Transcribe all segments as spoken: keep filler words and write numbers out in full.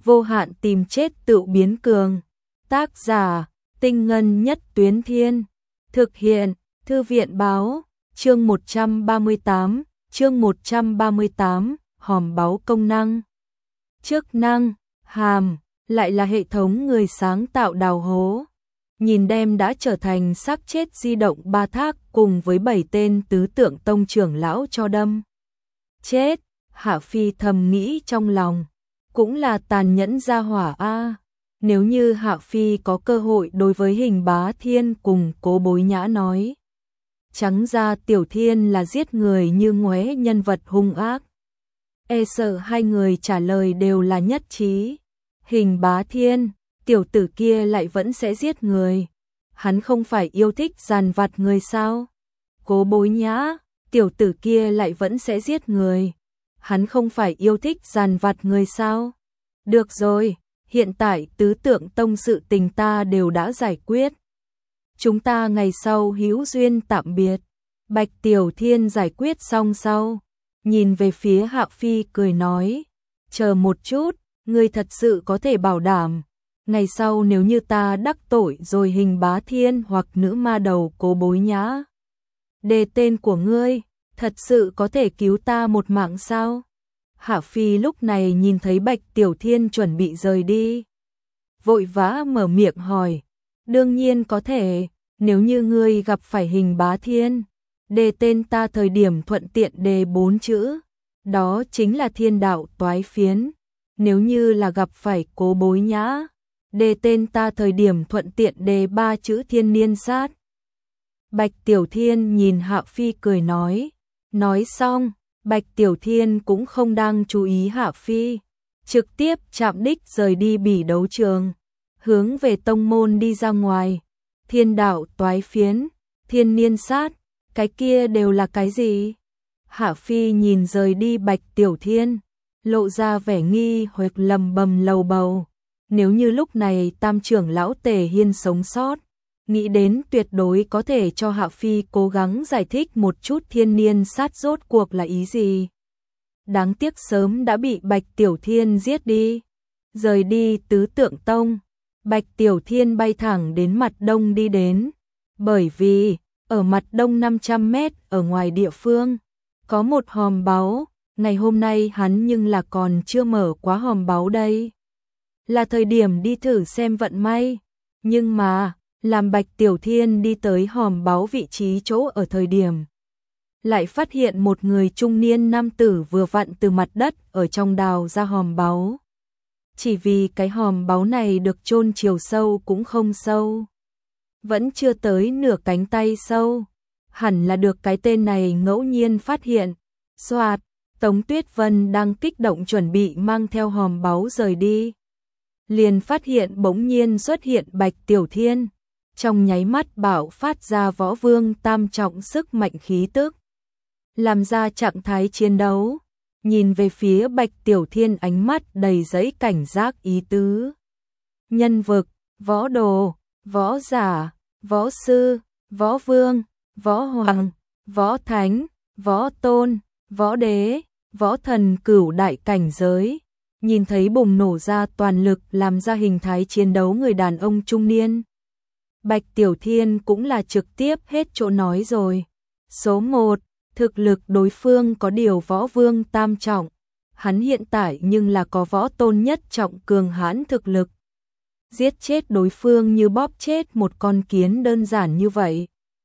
vô hạn tìm chết tự biến cường. Tác giả, Tinh Ngân Nhất Tuyến Thiên. Thực hiện, Thư viện Báo. Chương một trăm ba mươi tám, chương một trăm ba mươi tám, hòm báu công năng. Chức năng, hàm, lại là hệ thống người sáng tạo đào hố. Nhìn đem đã trở thành xác chết di động ba thác cùng với bảy tên tứ tượng tông trưởng lão cho đâm. Chết, Hạ Phi thầm nghĩ trong lòng, cũng là tàn nhẫn gia hỏa a. Nếu như Hạ Phi có cơ hội đối với Hình Bá Thiên cùng Cố Bối Nhã nói, trắng ra Tiểu Thiên là giết người như ngoé nhân vật hung ác. E sợ hai người trả lời đều là nhất trí. Hình Bá Thiên, tiểu tử kia lại vẫn sẽ giết người. Hắn không phải yêu thích giàn vặt người sao? Cố Bối Nhã, tiểu tử kia lại vẫn sẽ giết người. Hắn không phải yêu thích giàn vặt người sao? Được rồi, hiện tại tứ tượng tông sự tình ta đều đã giải quyết. Chúng ta ngày sau hữu duyên tạm biệt. Bạch Tiểu Thiên giải quyết xong sau, nhìn về phía Hạ Phi cười nói, chờ một chút, ngươi thật sự có thể bảo đảm, ngày sau nếu như ta đắc tội rồi Hình Bá Thiên hoặc nữ ma đầu Cố Bối Nhã, đề tên của ngươi, thật sự có thể cứu ta một mạng sao? Hạ Phi lúc này nhìn thấy Bạch Tiểu Thiên chuẩn bị rời đi, vội vã mở miệng hỏi, đương nhiên có thể, nếu như ngươi gặp phải Hình Bá Thiên, đề tên ta thời điểm thuận tiện đề bốn chữ, đó chính là Thiên Đạo Toái Phiến. Nếu như là gặp phải Cố Bối Nhã, đề tên ta thời điểm thuận tiện đề ba chữ Thiên Niên Sát. Bạch Tiểu Thiên nhìn Hạ Phi cười nói, nói xong, Bạch Tiểu Thiên cũng không đang chú ý Hạ Phi, trực tiếp chạm đích rời đi bỉ đấu trường, hướng về tông môn đi ra ngoài. Thiên Đạo Toái Phiến, Thiên Niên Sát, cái kia đều là cái gì? Hạ Phi nhìn rời đi Bạch Tiểu Thiên, lộ ra vẻ nghi hoặc lầm bầm lầu bầu. Nếu như lúc này tam trưởng lão Tề Hiên sống sót, nghĩ đến tuyệt đối có thể cho Hạ Phi cố gắng giải thích một chút Thiên Niên Sát rốt cuộc là ý gì. Đáng tiếc sớm đã bị Bạch Tiểu Thiên giết đi. Rời đi tứ tượng tông, Bạch Tiểu Thiên bay thẳng đến mặt đông đi đến, bởi vì ở mặt đông năm trăm mét ở ngoài địa phương có một hòm báu, ngày hôm nay hắn nhưng là còn chưa mở quá hòm báu đây. Là thời điểm đi thử xem vận may, nhưng mà làm Bạch Tiểu Thiên đi tới hòm báu vị trí chỗ ở thời điểm, lại phát hiện một người trung niên nam tử vừa vặn từ mặt đất ở trong đào ra hòm báu. Chỉ vì cái hòm báu này được chôn chiều sâu cũng không sâu, vẫn chưa tới nửa cánh tay sâu, hẳn là được cái tên này ngẫu nhiên phát hiện. Soạt, Tống Tuyết Vân đang kích động chuẩn bị mang theo hòm báu rời đi, liền phát hiện bỗng nhiên xuất hiện Bạch Tiểu Thiên, trong nháy mắt bạo phát ra võ vương tam trọng sức mạnh khí tức, làm ra trạng thái chiến đấu, nhìn về phía Bạch Tiểu Thiên ánh mắt đầy giấy cảnh giác ý tứ. Nhân vực, võ đồ, võ giả, võ sư, võ vương, võ hoàng, võ thánh, võ tôn, võ đế, võ thần cửu đại cảnh giới. Nhìn thấy bùng nổ ra toàn lực làm ra hình thái chiến đấu người đàn ông trung niên, Bạch Tiểu Thiên cũng là trực tiếp hết chỗ nói rồi. Số một, thực lực đối phương có điều võ vương tam trọng, hắn hiện tại nhưng là có võ tôn nhất trọng cường hãn thực lực. Giết chết đối phương như bóp chết một con kiến đơn giản như vậy.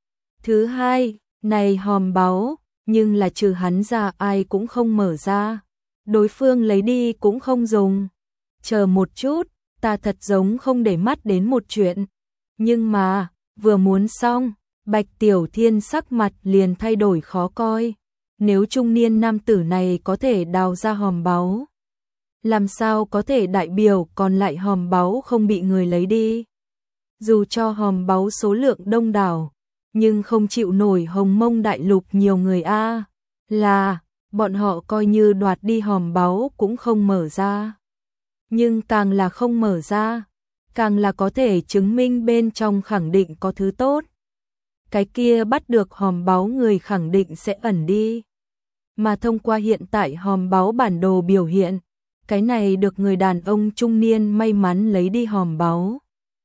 Thứ hai, này hòm báu, nhưng là trừ hắn ra ai cũng không mở ra, đối phương lấy đi cũng không dùng. Chờ một chút, ta thật giống không để mắt đến một chuyện. Nhưng mà, vừa muốn xong, Bạch Tiểu Thiên sắc mặt liền thay đổi khó coi. Nếu trung niên nam tử này có thể đào ra hòm báu, làm sao có thể đại biểu còn lại hòm báu không bị người lấy đi? Dù cho hòm báu số lượng đông đảo, nhưng không chịu nổi Hồng Mông Đại Lục nhiều người a, là bọn họ coi như đoạt đi hòm báu cũng không mở ra. Nhưng càng là không mở ra, càng là có thể chứng minh bên trong khẳng định có thứ tốt. Cái kia bắt được hòm báu người khẳng định sẽ ẩn đi. Mà thông qua hiện tại hòm báu bản đồ biểu hiện, cái này được người đàn ông trung niên may mắn lấy đi hòm báu.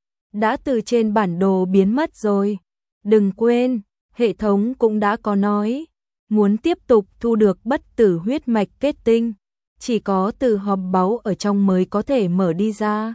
Đã từ trên bản đồ biến mất rồi. Đừng quên, hệ thống cũng đã có nói, muốn tiếp tục thu được bất tử huyết mạch kết tinh, chỉ có từ hòm báu ở trong mới có thể mở đi ra.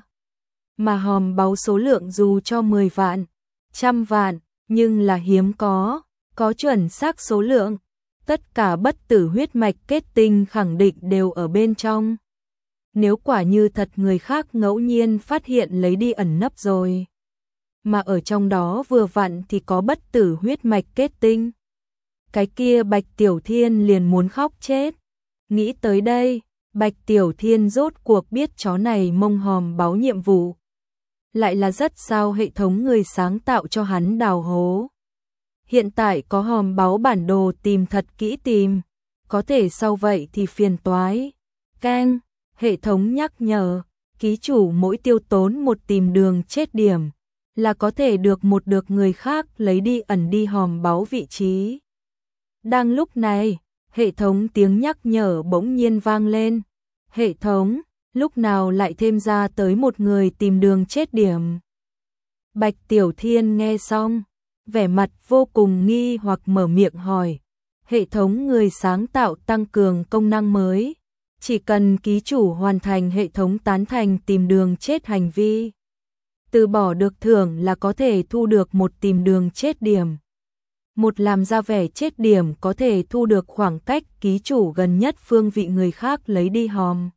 Mà hòm báu số lượng dù cho mười vạn, trăm vạn, nhưng là hiếm có, có chuẩn xác số lượng. Tất cả bất tử huyết mạch kết tinh khẳng định đều ở bên trong. Nếu quả như thật người khác ngẫu nhiên phát hiện lấy đi ẩn nấp rồi, mà ở trong đó vừa vặn thì có bất tử huyết mạch kết tinh, cái kia Bạch Tiểu Thiên liền muốn khóc chết. Nghĩ tới đây, Bạch Tiểu Thiên rốt cuộc biết chó này mông hòm báu nhiệm vụ lại là rất sao hệ thống người sáng tạo cho hắn đào hố. Hiện tại có hòm báu bản đồ tìm thật kỹ tìm, có thể sau vậy thì phiền toái. Keng, hệ thống nhắc nhở, ký chủ mỗi tiêu tốn một tìm đường chết điểm, là có thể được một được người khác lấy đi ẩn đi hòm báu vị trí. Đang lúc này, hệ thống tiếng nhắc nhở bỗng nhiên vang lên. Hệ thống, lúc nào lại thêm ra tới một người tìm đường chết điểm? Bạch Tiểu Thiên nghe xong, vẻ mặt vô cùng nghi hoặc mở miệng hỏi. Hệ thống người sáng tạo tăng cường công năng mới. Chỉ cần ký chủ hoàn thành hệ thống tán thành tìm đường chết hành vi, từ bỏ được thưởng là có thể thu được một tìm đường chết điểm. Một làm ra vẻ chết điểm có thể thu được khoảng cách ký chủ gần nhất phương vị người khác lấy đi hòm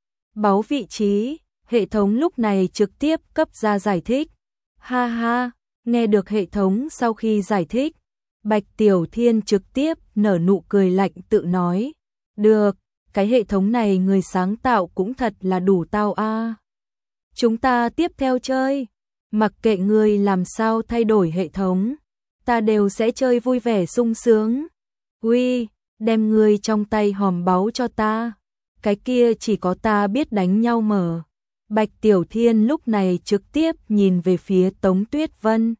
báu vị trí. Hệ thống lúc này trực tiếp cấp ra giải thích. Ha ha, nghe được hệ thống sau khi giải thích, Bạch Tiểu Thiên trực tiếp nở nụ cười lạnh tự nói. Được, cái hệ thống này người sáng tạo cũng thật là đủ tao a. Chúng ta tiếp theo chơi, mặc kệ người làm sao thay đổi hệ thống, ta đều sẽ chơi vui vẻ sung sướng. Uy, đem người trong tay hòm báu cho ta, cái kia chỉ có ta biết đánh nhau mở. Bạch Tiểu Thiên lúc này trực tiếp nhìn về phía Tống Tuyết Vân,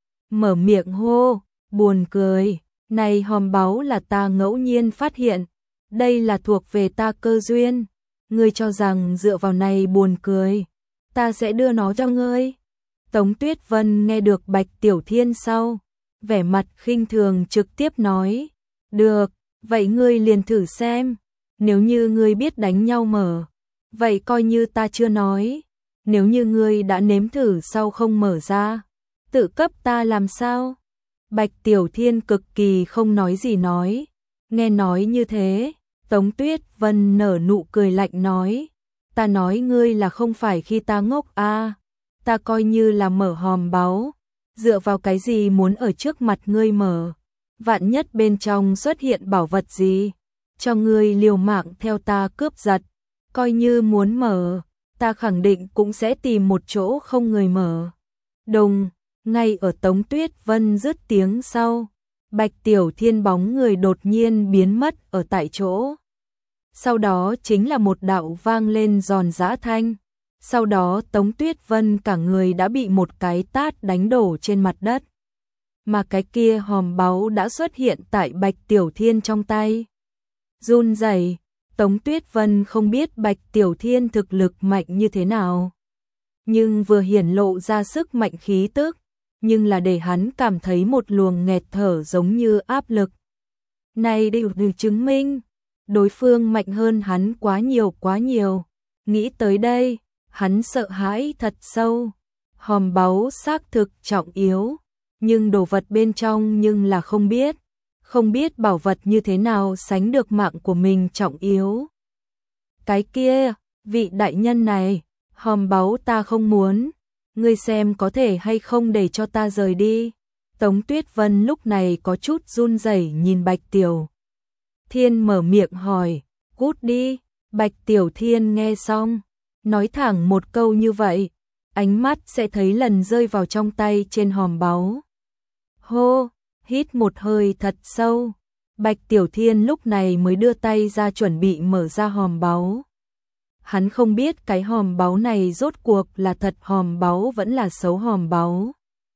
mở miệng hô, buồn cười, này hòm báu là ta ngẫu nhiên phát hiện, đây là thuộc về ta cơ duyên, ngươi cho rằng dựa vào này buồn cười, ta sẽ đưa nó cho ngươi. Tống Tuyết Vân nghe được Bạch Tiểu Thiên sau, vẻ mặt khinh thường trực tiếp nói, được, vậy ngươi liền thử xem, nếu như ngươi biết đánh nhau mở, vậy coi như ta chưa nói, nếu như ngươi đã nếm thử sau không mở ra, tự cấp ta làm sao? Bạch Tiểu Thiên cực kỳ không nói gì nói, nghe nói như thế, Tống Tuyết Vân nở nụ cười lạnh nói, ta nói ngươi là không phải khi ta ngốc a, à, ta coi như là mở hòm báu, dựa vào cái gì muốn ở trước mặt ngươi mở, vạn nhất bên trong xuất hiện bảo vật gì, cho ngươi liều mạng theo ta cướp giật, coi như muốn mở, ta khẳng định cũng sẽ tìm một chỗ không người mở. Đùng, ngay ở Tống Tuyết Vân dứt tiếng sau, Bạch Tiểu Thiên bóng người đột nhiên biến mất ở tại chỗ. Sau đó chính là một đạo vang lên giòn giã thanh, sau đó Tống Tuyết Vân cả người đã bị một cái tát đánh đổ trên mặt đất. Mà cái kia hòm báu đã xuất hiện tại Bạch Tiểu Thiên trong tay. Run rẩy, Tống Tuyết Vân không biết Bạch Tiểu Thiên thực lực mạnh như thế nào, nhưng vừa hiển lộ ra sức mạnh khí tức, nhưng là để hắn cảm thấy một luồng nghẹt thở giống như áp lực. Này đều được chứng minh, đối phương mạnh hơn hắn quá nhiều quá nhiều. Nghĩ tới đây, hắn sợ hãi thật sâu. Hòm báu xác thực trọng yếu, nhưng đồ vật bên trong nhưng là không biết. Không biết bảo vật như thế nào sánh được mạng của mình trọng yếu. Cái kia, vị đại nhân này, hòm báu ta không muốn, ngươi xem có thể hay không để cho ta rời đi. Tống Tuyết Vân lúc này có chút run rẩy nhìn Bạch Tiểu Thiên mở miệng hỏi, cút đi. Bạch Tiểu Thiên nghe xong, nói thẳng một câu như vậy, ánh mắt sẽ thấy lần rơi vào trong tay trên hòm báu. Hô, hít một hơi thật sâu, Bạch Tiểu Thiên lúc này mới đưa tay ra chuẩn bị mở ra hòm báu. Hắn không biết cái hòm báu này rốt cuộc là thật hòm báu vẫn là xấu hòm báu.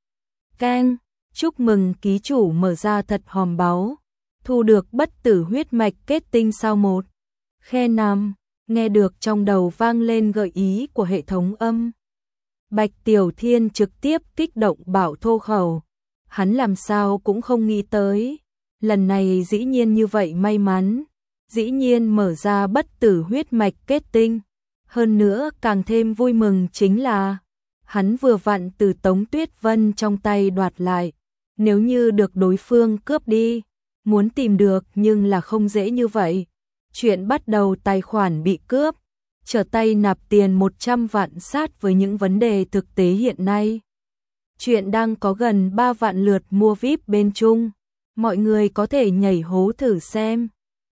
Keng, chúc mừng ký chủ mở ra thật hòm báu, thu được bất tử huyết mạch kết tinh sao một. Khe năm, nghe được trong đầu vang lên gợi ý của hệ thống âm. Bạch Tiểu Thiên trực tiếp kích động bảo thô khẩu. Hắn làm sao cũng không nghĩ tới. Lần này dĩ nhiên như vậy may mắn. Dĩ nhiên mở ra bất tử huyết mạch kết tinh. Hơn nữa càng thêm vui mừng chính là hắn vừa vặn từ Tống Tuyết Vân trong tay đoạt lại. Nếu như được đối phương cướp đi, muốn tìm được nhưng là không dễ như vậy. Chuyện bắt đầu tài khoản bị cướp, trở tay nạp tiền một trăm vạn sát với những vấn đề thực tế hiện nay. Chuyện đang có gần ba vạn lượt mua vi ai pi bên Trung, mọi người có thể nhảy hố thử xem.